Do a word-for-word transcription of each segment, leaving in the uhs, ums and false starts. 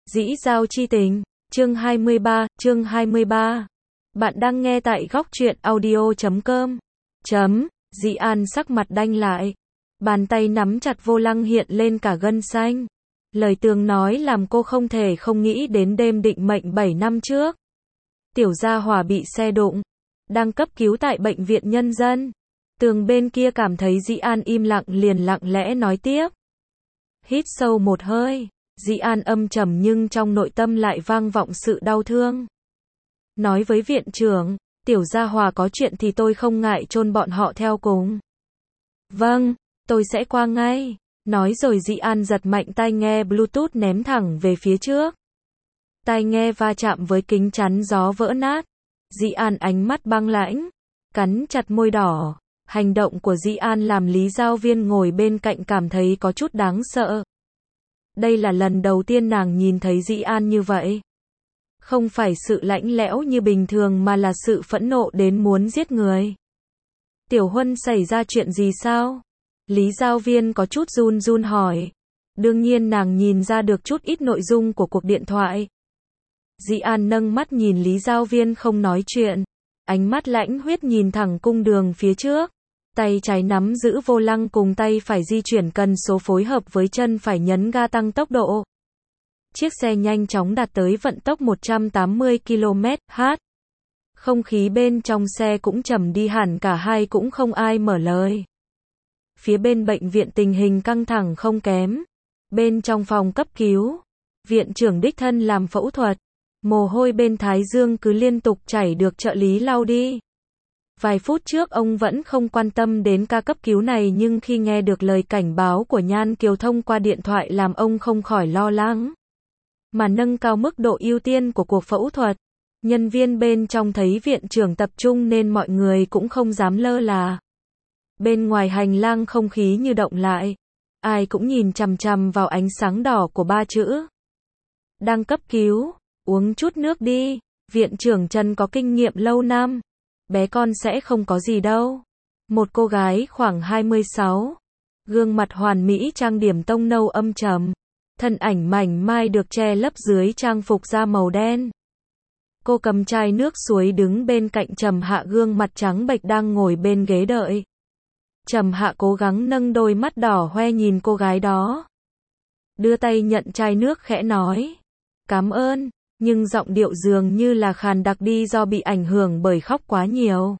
Dĩ giao chi tình, chương hai mươi ba, chương hai mươi ba. Bạn đang nghe tại góc truyện audio chấm com. Chấm, Dĩ An sắc mặt đanh lại. Bàn tay nắm chặt vô lăng hiện lên cả gân xanh. Lời Tường nói làm cô không thể không nghĩ đến đêm định mệnh bảy năm trước. Tiểu Gia Hòa bị xe đụng, đang cấp cứu tại bệnh viện nhân dân. Tường bên kia cảm thấy Dĩ An im lặng liền lặng lẽ nói tiếp. Hít sâu một hơi, Dĩ An âm trầm nhưng trong nội tâm lại vang vọng sự đau thương. Nói với viện trưởng, Tiểu Gia Hòa có chuyện thì tôi không ngại chôn bọn họ theo cùng. Vâng, tôi sẽ qua ngay. Nói rồi Dĩ An giật mạnh tai nghe Bluetooth ném thẳng về phía trước. Tai nghe va chạm với kính chắn gió vỡ nát. Dĩ An ánh mắt băng lãnh, cắn chặt môi đỏ. Hành động của Dĩ An làm Lý Giao Viên ngồi bên cạnh cảm thấy có chút đáng sợ. Đây là lần đầu tiên nàng nhìn thấy Dĩ An như vậy. Không phải sự lạnh lẽo như bình thường mà là sự phẫn nộ đến muốn giết người. Tiểu Huân xảy ra chuyện gì sao? Lý Giao Viên có chút run run hỏi. Đương nhiên nàng nhìn ra được chút ít nội dung của cuộc điện thoại. Dĩ An nâng mắt nhìn Lý Giao Viên không nói chuyện. Ánh mắt lãnh huyết nhìn thẳng cung đường phía trước. Tay trái nắm giữ vô lăng cùng tay phải di chuyển cần số phối hợp với chân phải nhấn ga tăng tốc độ. Chiếc xe nhanh chóng đạt tới vận tốc một trăm tám mươi ki lô mét trên giờ. Không khí bên trong xe cũng trầm đi hẳn, cả hai cũng không ai mở lời. Phía bên bệnh viện tình hình căng thẳng không kém. Bên trong phòng cấp cứu, viện trưởng đích thân làm phẫu thuật. Mồ hôi bên thái dương cứ liên tục chảy được trợ lý lau đi. Vài phút trước ông vẫn không quan tâm đến ca cấp cứu này nhưng khi nghe được lời cảnh báo của Nhan Kiều thông qua điện thoại làm ông không khỏi lo lắng. Mà nâng cao mức độ ưu tiên của cuộc phẫu thuật. Nhân viên bên trong thấy viện trưởng tập trung nên mọi người cũng không dám lơ là. Bên ngoài hành lang không khí như động lại. Ai cũng nhìn chằm chằm vào ánh sáng đỏ của ba chữ. Đang cấp cứu, uống chút nước đi, viện trưởng Trần có kinh nghiệm lâu năm. Bé con sẽ không có gì đâu. Một cô gái khoảng hai mươi sáu, gương mặt hoàn mỹ trang điểm tông nâu âm trầm, thân ảnh mảnh mai được che lấp dưới trang phục da màu đen. Cô cầm chai nước suối đứng bên cạnh Trầm Hạ, gương mặt trắng bệch đang ngồi bên ghế đợi. Trầm Hạ cố gắng nâng đôi mắt đỏ hoe nhìn cô gái đó. Đưa tay nhận chai nước khẽ nói. Cảm ơn. Nhưng giọng điệu dường như là khàn đặc đi do bị ảnh hưởng bởi khóc quá nhiều.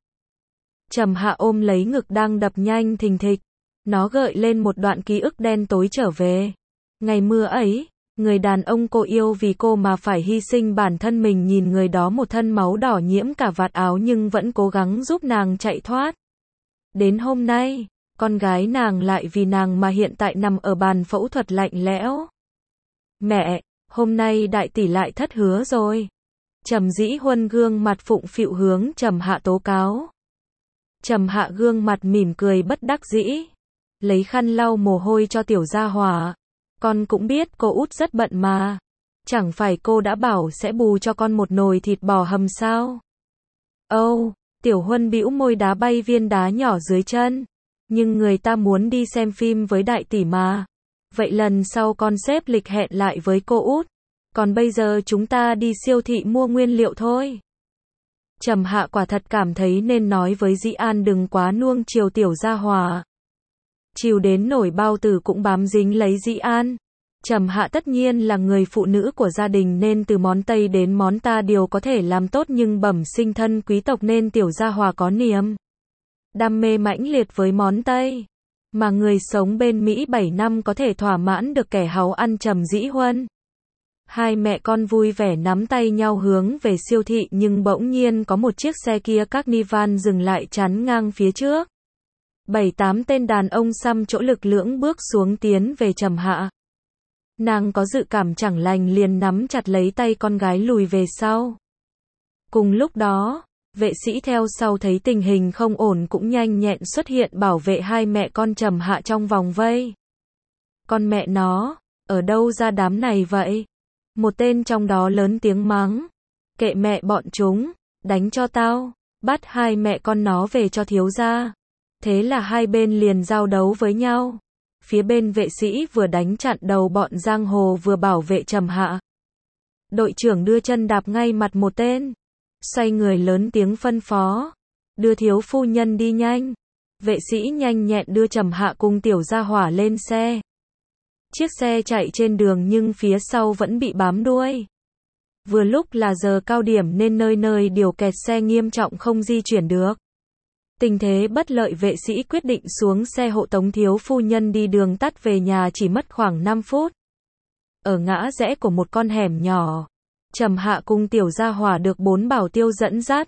Trầm Hạ ôm lấy ngực đang đập nhanh thình thịch. Nó gợi lên một đoạn ký ức đen tối trở về. Ngày mưa ấy, người đàn ông cô yêu vì cô mà phải hy sinh bản thân mình, nhìn người đó một thân máu đỏ nhiễm cả vạt áo nhưng vẫn cố gắng giúp nàng chạy thoát. Đến hôm nay, con gái nàng lại vì nàng mà hiện tại nằm ở bàn phẫu thuật lạnh lẽo. Mẹ! Hôm nay đại tỷ lại thất hứa rồi. Trầm Dĩ Huân gương mặt phụng phịu hướng Trầm Hạ tố cáo. Trầm Hạ gương mặt mỉm cười bất đắc dĩ. Lấy khăn lau mồ hôi cho Tiểu Gia Hòa. Con cũng biết cô út rất bận mà. Chẳng phải cô đã bảo sẽ bù cho con một nồi thịt bò hầm sao? Âu, oh, Tiểu Huân bĩu môi đá bay viên đá nhỏ dưới chân. Nhưng người ta muốn đi xem phim với đại tỷ mà. Vậy lần sau con xếp lịch hẹn lại với cô út. Còn bây giờ chúng ta đi siêu thị mua nguyên liệu thôi. Trầm Hạ quả thật cảm thấy nên nói với Dĩ An đừng quá nuông chiều Tiểu Gia Hòa. Chiều đến nổi bao tử cũng bám dính lấy Dĩ An. Trầm Hạ tất nhiên là người phụ nữ của gia đình nên từ món Tây đến món ta đều có thể làm tốt, nhưng bẩm sinh thân quý tộc nên Tiểu Gia Hòa có niềm đam mê mãnh liệt với món Tây. Mà người sống bên Mỹ bảy năm có thể thỏa mãn được kẻ háu ăn Trầm Dĩ Huân. Hai mẹ con vui vẻ nắm tay nhau hướng về siêu thị nhưng bỗng nhiên có một chiếc xe Kia Carnival dừng lại chắn ngang phía trước. Bảy tám tên đàn ông xăm chỗ lực lưỡng bước xuống tiến về Trầm Hạ. Nàng có dự cảm chẳng lành liền nắm chặt lấy tay con gái lùi về sau. Cùng lúc đó, vệ sĩ theo sau thấy tình hình không ổn cũng nhanh nhẹn xuất hiện bảo vệ hai mẹ con Trầm Hạ trong vòng vây. Con mẹ nó, ở đâu ra đám này vậy? Một tên trong đó lớn tiếng mắng. Kệ mẹ bọn chúng, đánh cho tao, bắt hai mẹ con nó về cho thiếu gia. Thế là hai bên liền giao đấu với nhau. Phía bên vệ sĩ vừa đánh chặn đầu bọn giang hồ vừa bảo vệ Trầm Hạ. Đội trưởng đưa chân đạp ngay mặt một tên. Xoay người lớn tiếng phân phó. Đưa thiếu phu nhân đi nhanh. Vệ sĩ nhanh nhẹn đưa Trầm Hạ cùng tiểu gia hỏa lên xe. Chiếc xe chạy trên đường nhưng phía sau vẫn bị bám đuôi. Vừa lúc là giờ cao điểm nên nơi nơi điều kẹt xe nghiêm trọng không di chuyển được. Tình thế bất lợi, vệ sĩ quyết định xuống xe hộ tống thiếu phu nhân đi đường tắt về nhà chỉ mất khoảng năm phút. Ở ngã rẽ của một con hẻm nhỏ, Trầm Hạ cùng tiểu gia hỏa được bốn bảo tiêu dẫn dắt.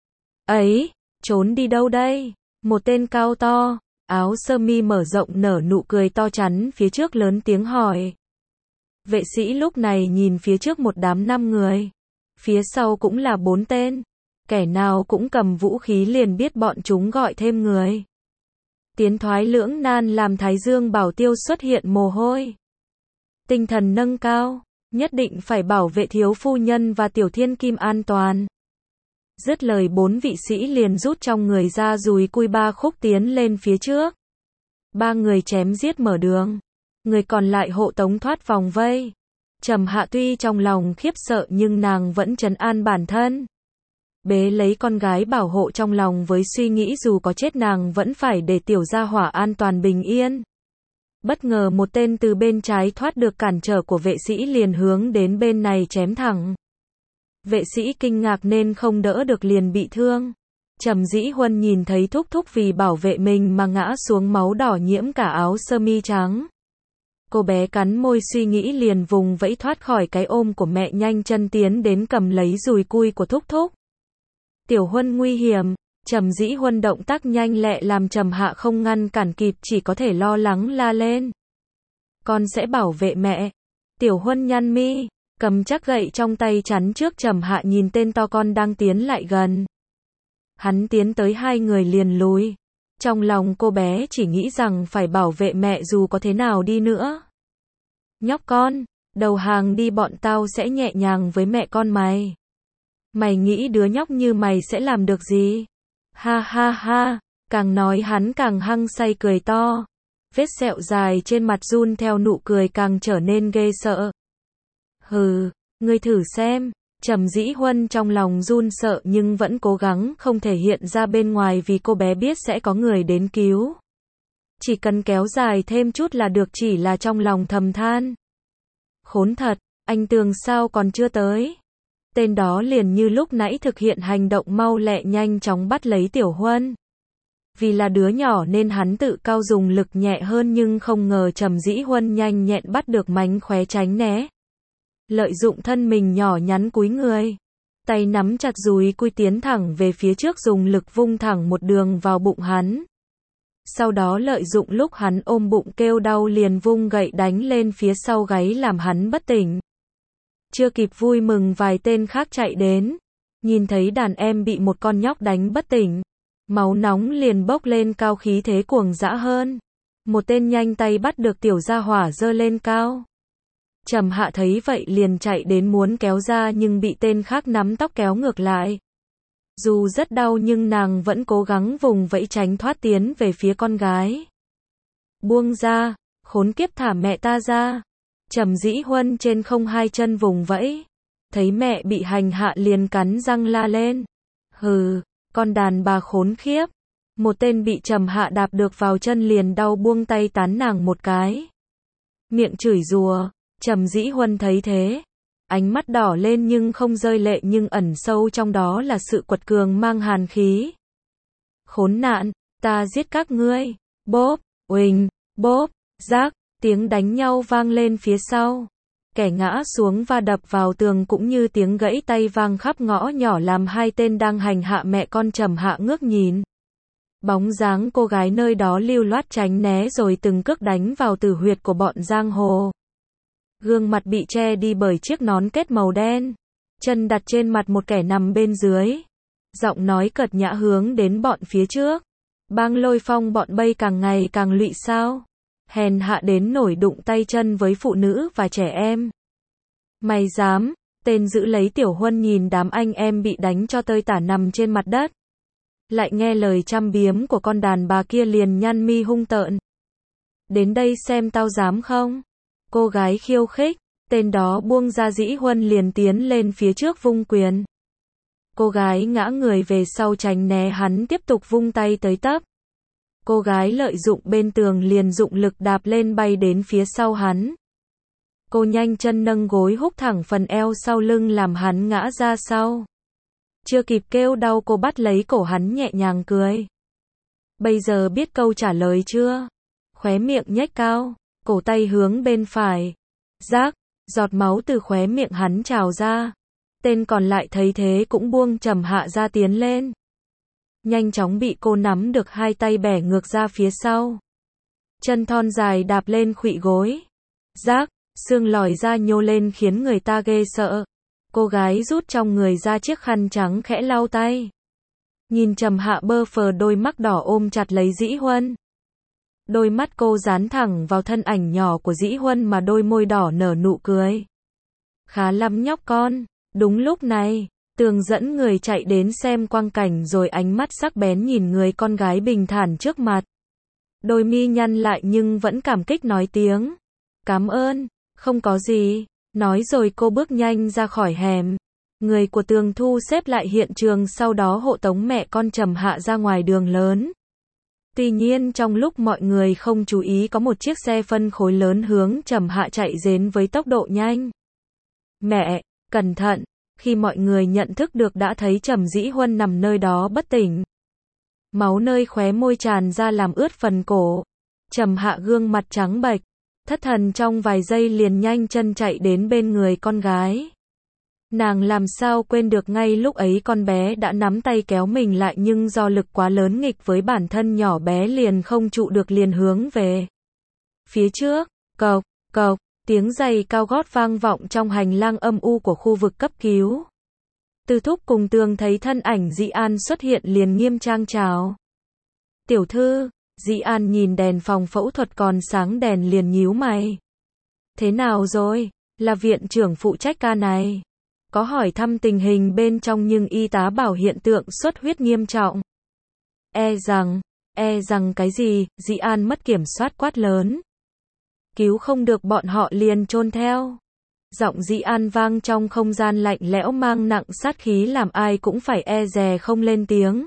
Ấy, trốn đi đâu đây? Một tên cao to, áo sơ mi mở rộng nở nụ cười to chắn phía trước lớn tiếng hỏi. Vệ sĩ lúc này nhìn phía trước một đám năm người. Phía sau cũng là bốn tên. Kẻ nào cũng cầm vũ khí liền biết bọn chúng gọi thêm người. Tiến thoái lưỡng nan làm Thái Dương bảo tiêu xuất hiện mồ hôi. Tinh thần nâng cao, nhất định phải bảo vệ thiếu phu nhân và tiểu thiên kim an toàn. Dứt lời bốn vị sĩ liền rút trong người ra dùi cui ba khúc tiến lên phía trước. Ba người chém giết mở đường. Người còn lại hộ tống thoát vòng vây. Trầm Hạ tuy trong lòng khiếp sợ nhưng nàng vẫn trấn an bản thân. Bế lấy con gái bảo hộ trong lòng với suy nghĩ dù có chết nàng vẫn phải để tiểu gia hỏa an toàn bình yên. Bất ngờ một tên từ bên trái thoát được cản trở của vệ sĩ liền hướng đến bên này chém thẳng. Vệ sĩ kinh ngạc nên không đỡ được liền bị thương. Trầm Dĩ Huân nhìn thấy thúc thúc vì bảo vệ mình mà ngã xuống máu đỏ nhiễm cả áo sơ mi trắng. Cô bé cắn môi suy nghĩ liền vùng vẫy thoát khỏi cái ôm của mẹ nhanh chân tiến đến cầm lấy dùi cui của thúc thúc. Tiểu Huân nguy hiểm, Trầm Dĩ Huân động tác nhanh lẹ làm Trầm Hạ không ngăn cản kịp chỉ có thể lo lắng la lên. Con sẽ bảo vệ mẹ. Tiểu Huân nhăn mi, cầm chắc gậy trong tay chắn trước Trầm Hạ nhìn tên to con đang tiến lại gần. Hắn tiến tới hai người liền lùi. Trong lòng cô bé chỉ nghĩ rằng phải bảo vệ mẹ dù có thế nào đi nữa. Nhóc con, đầu hàng đi bọn tao sẽ nhẹ nhàng với mẹ con mày. Mày nghĩ đứa nhóc như mày sẽ làm được gì? Ha ha ha, càng nói hắn càng hăng say cười to. Vết sẹo dài trên mặt run theo nụ cười càng trở nên ghê sợ. Hừ, ngươi thử xem. Trầm Dĩ Huân trong lòng run sợ nhưng vẫn cố gắng không thể hiện ra bên ngoài vì cô bé biết sẽ có người đến cứu. Chỉ cần kéo dài thêm chút là được, chỉ là trong lòng thầm than. Khốn thật, anh Tường sao còn chưa tới? Tên đó liền như lúc nãy thực hiện hành động mau lẹ nhanh chóng bắt lấy Tiểu Huân. Vì là đứa nhỏ nên hắn tự cao dùng lực nhẹ hơn nhưng không ngờ Trầm Dĩ Huân nhanh nhẹn bắt được mánh khóe tránh né. Lợi dụng thân mình nhỏ nhắn cúi người. Tay nắm chặt dùi cui tiến thẳng về phía trước dùng lực vung thẳng một đường vào bụng hắn. Sau đó lợi dụng lúc hắn ôm bụng kêu đau liền vung gậy đánh lên phía sau gáy làm hắn bất tỉnh. Chưa kịp vui mừng vài tên khác chạy đến. Nhìn thấy đàn em bị một con nhóc đánh bất tỉnh. Máu nóng liền bốc lên cao khí thế cuồng dã hơn. Một tên nhanh tay bắt được tiểu gia hỏa giơ lên cao. Trầm Hạ thấy vậy liền chạy đến muốn kéo ra nhưng bị tên khác nắm tóc kéo ngược lại. Dù rất đau nhưng nàng vẫn cố gắng vùng vẫy tránh thoát tiến về phía con gái. Buông ra, khốn kiếp thả mẹ ta ra. Trầm Dĩ Huân trên không hai chân vùng vẫy. Thấy mẹ bị hành hạ liền cắn răng la lên. Hừ, con đàn bà khốn khiếp. Một tên bị Trầm Hạ đạp được vào chân liền đau buông tay tán nàng một cái. Miệng chửi rủa. Trầm Dĩ Huân thấy thế, ánh mắt đỏ lên nhưng không rơi lệ nhưng ẩn sâu trong đó là sự quật cường mang hàn khí. Khốn nạn, ta giết các ngươi. Bốp, uỳnh, bốp, rác, tiếng đánh nhau vang lên phía sau. Kẻ ngã xuống và đập vào tường cũng như tiếng gãy tay vang khắp ngõ nhỏ làm hai tên đang hành hạ mẹ con Trầm Hạ ngước nhìn. Bóng dáng cô gái nơi đó lưu loát tránh né rồi từng cước đánh vào tử huyệt của bọn giang hồ. Gương mặt bị che đi bởi chiếc nón kết màu đen. Chân đặt trên mặt một kẻ nằm bên dưới. Giọng nói cợt nhã hướng đến bọn phía trước. Bang Lôi Phong bọn bay càng ngày càng lụy sao? Hèn hạ đến nổi đụng tay chân với phụ nữ và trẻ em. Mày dám? Tên giữ lấy Tiểu Huân nhìn đám anh em bị đánh cho tơi tả nằm trên mặt đất. Lại nghe lời chăm biếm của con đàn bà kia liền nhăn mi hung tợn. Đến đây xem tao dám không? Cô gái khiêu khích, Tên đó buông ra Dĩ Huân liền tiến lên phía trước vung quyền. Cô gái ngã người về sau tránh né hắn tiếp tục vung tay tới tấp. Cô gái lợi dụng bên tường liền dụng lực đạp lên bay đến phía sau hắn. Cô nhanh chân nâng gối húc thẳng phần eo sau lưng làm hắn ngã ra sau. Chưa kịp kêu đau cô bắt lấy cổ hắn nhẹ nhàng cười. Bây giờ biết câu trả lời chưa? Khóe miệng nhếch cao, cổ tay hướng bên phải. Rác, giọt máu từ khóe miệng hắn trào ra. Tên còn lại thấy thế cũng buông Trầm Hạ ra tiến lên. Nhanh chóng bị cô nắm được hai tay bẻ ngược ra phía sau. Chân thon dài đạp lên khuỵu gối. Rác, xương lòi ra nhô lên khiến người ta ghê sợ. Cô gái rút trong người ra chiếc khăn trắng khẽ lau tay. Nhìn Trầm Hạ bơ phờ đôi mắt đỏ ôm chặt lấy Dĩ Huân. Đôi mắt cô dán thẳng vào thân ảnh nhỏ của Dĩ Huân mà đôi môi đỏ nở nụ cười. Khá lắm nhóc con. Đúng lúc này, Tường dẫn người chạy đến xem quang cảnh rồi ánh mắt sắc bén nhìn người con gái bình thản trước mặt. Đôi mi nhăn lại nhưng vẫn cảm kích nói tiếng. Cảm ơn, không có gì. Nói rồi cô bước nhanh ra khỏi hẻm. Người của Tường thu xếp lại hiện trường sau đó hộ tống mẹ con Trầm Hạ ra ngoài đường lớn. Tuy nhiên trong lúc mọi người không chú ý có một chiếc xe phân khối lớn hướng Trầm Hạ chạy đến với tốc độ nhanh. Mẹ, cẩn thận, khi mọi người nhận thức được đã thấy Trầm Dĩ Huân nằm nơi đó bất tỉnh. Máu nơi khóe môi tràn ra làm ướt phần cổ. Trầm Hạ gương mặt trắng bệch, thất thần trong vài giây liền nhanh chân chạy đến bên người con gái. Nàng làm sao quên được ngay lúc ấy con bé đã nắm tay kéo mình lại nhưng do lực quá lớn nghịch với bản thân nhỏ bé liền không trụ được liền hướng về phía trước, cộc, cộc. Tiếng giày cao gót vang vọng trong hành lang âm u của khu vực cấp cứu. Từ Thúc cùng Tường thấy thân ảnh Dĩ An xuất hiện liền nghiêm trang chào. Tiểu thư, Dĩ An nhìn đèn phòng phẫu thuật còn sáng đèn liền nhíu mày. Thế nào rồi, là viện trưởng phụ trách ca này. Có hỏi thăm tình hình bên trong nhưng y tá bảo hiện tượng xuất huyết nghiêm trọng. E rằng, e rằng cái gì, Dĩ An mất kiểm soát quát lớn. Cứu không được bọn họ liền chôn theo. Giọng Dĩ An vang trong không gian lạnh lẽo mang nặng sát khí làm ai cũng phải e dè không lên tiếng.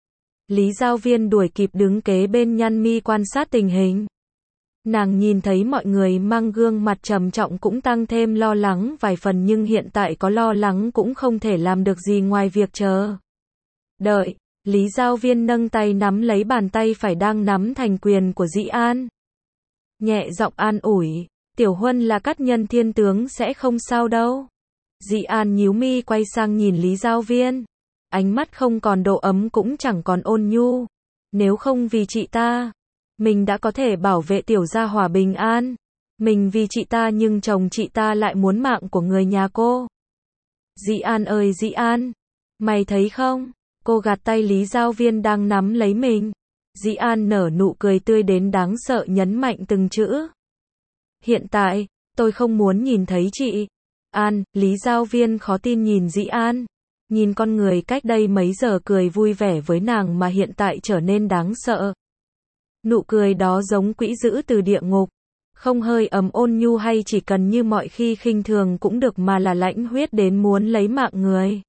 Lý Giao Viên đuổi kịp đứng kế bên nhăn mi quan sát tình hình. Nàng nhìn thấy mọi người mang gương mặt trầm trọng cũng tăng thêm lo lắng vài phần nhưng hiện tại có lo lắng cũng không thể làm được gì ngoài việc chờ đợi. Lý Giao Viên nâng tay nắm lấy bàn tay phải đang nắm thành quyền của Dĩ An. Nhẹ giọng an ủi, Tiểu Huân là cát nhân thiên tướng sẽ không sao đâu. Dĩ An nhíu mi quay sang nhìn Lý Giao Viên. Ánh mắt không còn độ ấm cũng chẳng còn ôn nhu. Nếu không vì chị ta, mình đã có thể bảo vệ tiểu gia hỏa bình an. Mình vì chị ta nhưng chồng chị ta lại muốn mạng của người nhà cô. Dĩ An ơi Dĩ An, mày thấy không? Cô gạt tay Lý Giao Viên đang nắm lấy mình. Dĩ An nở nụ cười tươi đến đáng sợ nhấn mạnh từng chữ. Hiện tại, tôi không muốn nhìn thấy chị. An, Lý Giao Viên khó tin nhìn Dĩ An. Nhìn con người cách đây mấy giờ cười vui vẻ với nàng mà hiện tại trở nên đáng sợ. Nụ cười đó giống quỷ dữ từ địa ngục. Không hơi ấm ôn nhu hay chỉ cần như mọi khi khinh thường cũng được mà là lãnh huyết đến muốn lấy mạng người.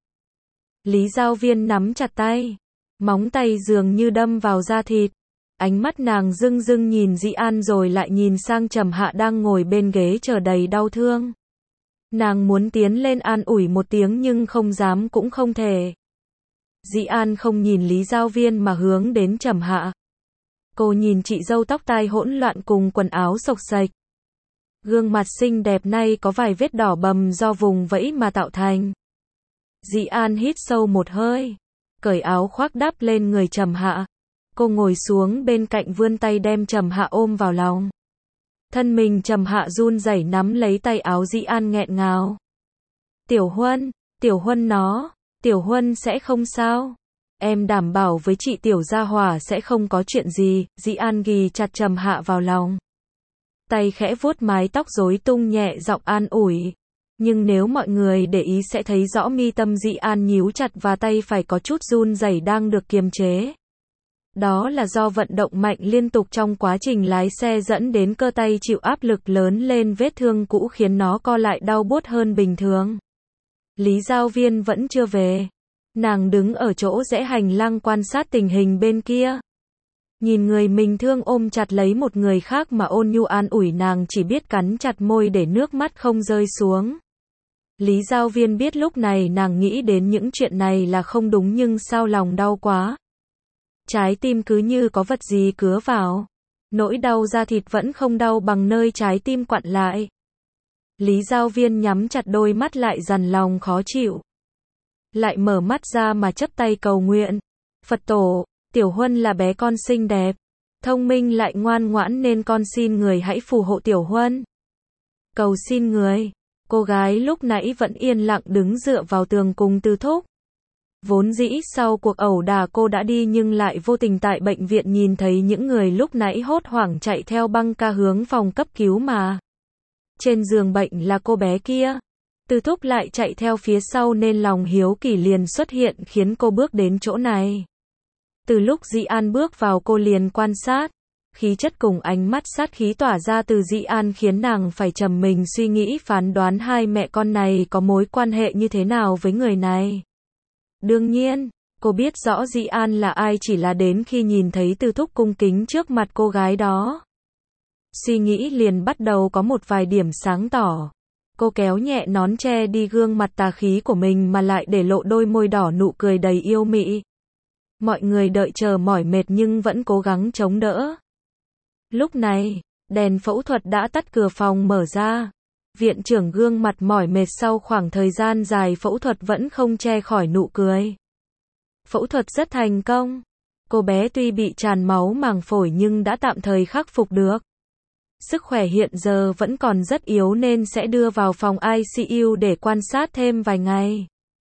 Lý Giao Viên nắm chặt tay. Móng tay dường như đâm vào da thịt. Ánh mắt nàng rưng rưng nhìn Dĩ An rồi lại nhìn sang Trầm Hạ đang ngồi bên ghế chờ đầy đau thương. Nàng muốn tiến lên an ủi một tiếng nhưng không dám cũng không thể. Dĩ An không nhìn Lý Giao Viên mà hướng đến Trầm Hạ. Cô nhìn chị dâu tóc tai hỗn loạn cùng quần áo xộc xệch. Gương mặt xinh đẹp nay có vài vết đỏ bầm do vùng vẫy mà tạo thành. Dĩ An hít sâu một hơi, cởi áo khoác đắp lên người Trầm Hạ. Cô ngồi xuống bên cạnh vươn tay đem Trầm Hạ ôm vào lòng. Thân mình Trầm Hạ run rẩy nắm lấy tay áo Dĩ An nghẹn ngào. Tiểu Huân, Tiểu Huân nó, Tiểu Huân sẽ không sao. Em đảm bảo với chị Tiểu gia hỏa sẽ không có chuyện gì. Dĩ An ghì chặt Trầm Hạ vào lòng. Tay khẽ vuốt mái tóc rối tung nhẹ giọng an ủi. Nhưng nếu mọi người để ý sẽ thấy rõ mi tâm Dĩ An nhíu chặt và tay phải có chút run rẩy đang được kiềm chế. Đó là do vận động mạnh liên tục trong quá trình lái xe dẫn đến cơ tay chịu áp lực lớn lên vết thương cũ khiến nó co lại đau buốt hơn bình thường. Lý Giao Viên vẫn chưa về. Nàng đứng ở chỗ rẽ hành lang quan sát tình hình bên kia. Nhìn người mình thương ôm chặt lấy một người khác mà ôn nhu an ủi, nàng chỉ biết cắn chặt môi để nước mắt không rơi xuống. Lý Giao Viên biết lúc này nàng nghĩ đến những chuyện này là không đúng, nhưng sao lòng đau quá. Trái tim cứ như có vật gì cứa vào. Nỗi đau da thịt vẫn không đau bằng nơi trái tim quặn lại. Lý Giao Viên nhắm chặt đôi mắt lại dằn lòng khó chịu. Lại mở mắt ra mà chắp tay cầu nguyện. Phật tổ, Tiểu Huân là bé con xinh đẹp, thông minh lại ngoan ngoãn nên con xin người hãy phù hộ Tiểu Huân. Cầu xin người. Cô gái lúc nãy vẫn yên lặng đứng dựa vào tường cùng Từ Thúc. Vốn dĩ sau cuộc ẩu đả cô đã đi, nhưng lại vô tình tại bệnh viện nhìn thấy những người lúc nãy hốt hoảng chạy theo băng ca hướng phòng cấp cứu mà. Trên giường bệnh là cô bé kia. Từ Thúc lại chạy theo phía sau nên lòng hiếu kỳ liền xuất hiện khiến cô bước đến chỗ này. Từ lúc Dĩ An bước vào cô liền quan sát. Khí chất cùng ánh mắt sát khí tỏa ra từ Dĩ An khiến nàng phải trầm mình suy nghĩ phán đoán hai mẹ con này có mối quan hệ như thế nào với người này. Đương nhiên, cô biết rõ Dĩ An là ai, chỉ là đến khi nhìn thấy Từ Thúc cung kính trước mặt cô gái đó. Suy nghĩ liền bắt đầu có một vài điểm sáng tỏ. Cô kéo nhẹ nón che đi gương mặt tà khí của mình mà lại để lộ đôi môi đỏ, nụ cười đầy yêu mị. Mọi người đợi chờ mỏi mệt nhưng vẫn cố gắng chống đỡ. Lúc này, đèn phẫu thuật đã tắt, cửa phòng mở ra. Viện trưởng gương mặt mỏi mệt sau khoảng thời gian dài phẫu thuật vẫn không che khỏi nụ cười. Phẫu thuật rất thành công. Cô bé tuy bị tràn máu màng phổi nhưng đã tạm thời khắc phục được. Sức khỏe hiện giờ vẫn còn rất yếu nên sẽ đưa vào phòng i xê u để quan sát thêm vài ngày.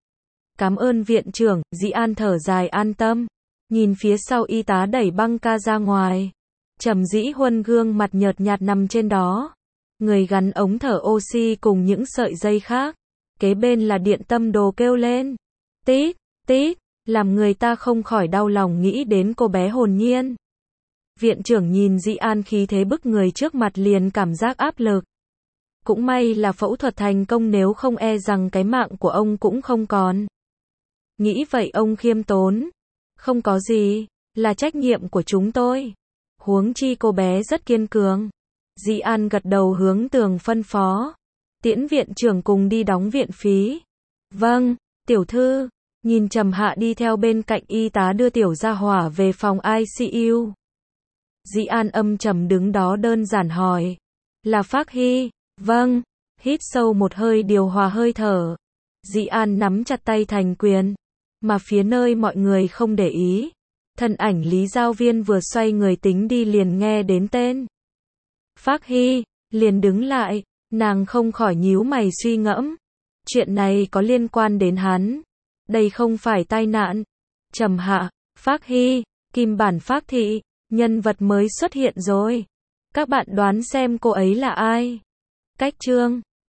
Cảm ơn viện trưởng, Dĩ An thở dài an tâm. Nhìn phía sau y tá đẩy băng ca ra ngoài. Trầm Dĩ Huân gương mặt nhợt nhạt nằm trên đó. Người gắn ống thở oxy cùng những sợi dây khác. Kế bên là điện tâm đồ kêu lên. Tít, tít, làm người ta không khỏi đau lòng nghĩ đến cô bé hồn nhiên. Viện trưởng nhìn Dĩ An khí thế bức người trước mặt liền cảm giác áp lực. Cũng may là phẫu thuật thành công, nếu không e rằng cái mạng của ông cũng không còn. Nghĩ vậy ông khiêm tốn. Không có gì, là trách nhiệm của chúng tôi. Huống chi cô bé rất kiên cường. Dĩ An gật đầu hướng tường phân phó. Tiễn viện trưởng cùng đi đóng viện phí. Vâng, tiểu thư. Nhìn Trầm Hạ đi theo bên cạnh y tá đưa tiểu gia hỏa về phòng i xê u. Dĩ An âm trầm đứng đó đơn giản hỏi. Là Phác Hy? Vâng. Hít sâu một hơi điều hòa hơi thở. Dĩ An nắm chặt tay thành quyền. Mà phía nơi mọi người không để ý. Thân ảnh Lý Giao Viên vừa xoay người tính đi liền nghe đến tên Phác Hy, liền đứng lại, nàng không khỏi nhíu mày suy ngẫm. Chuyện này có liên quan đến hắn. Đây không phải tai nạn. Trầm Hạ, Phác Hy, Kim Bản Phác Thị, nhân vật mới xuất hiện rồi. Các bạn đoán xem cô ấy là ai? Cách chương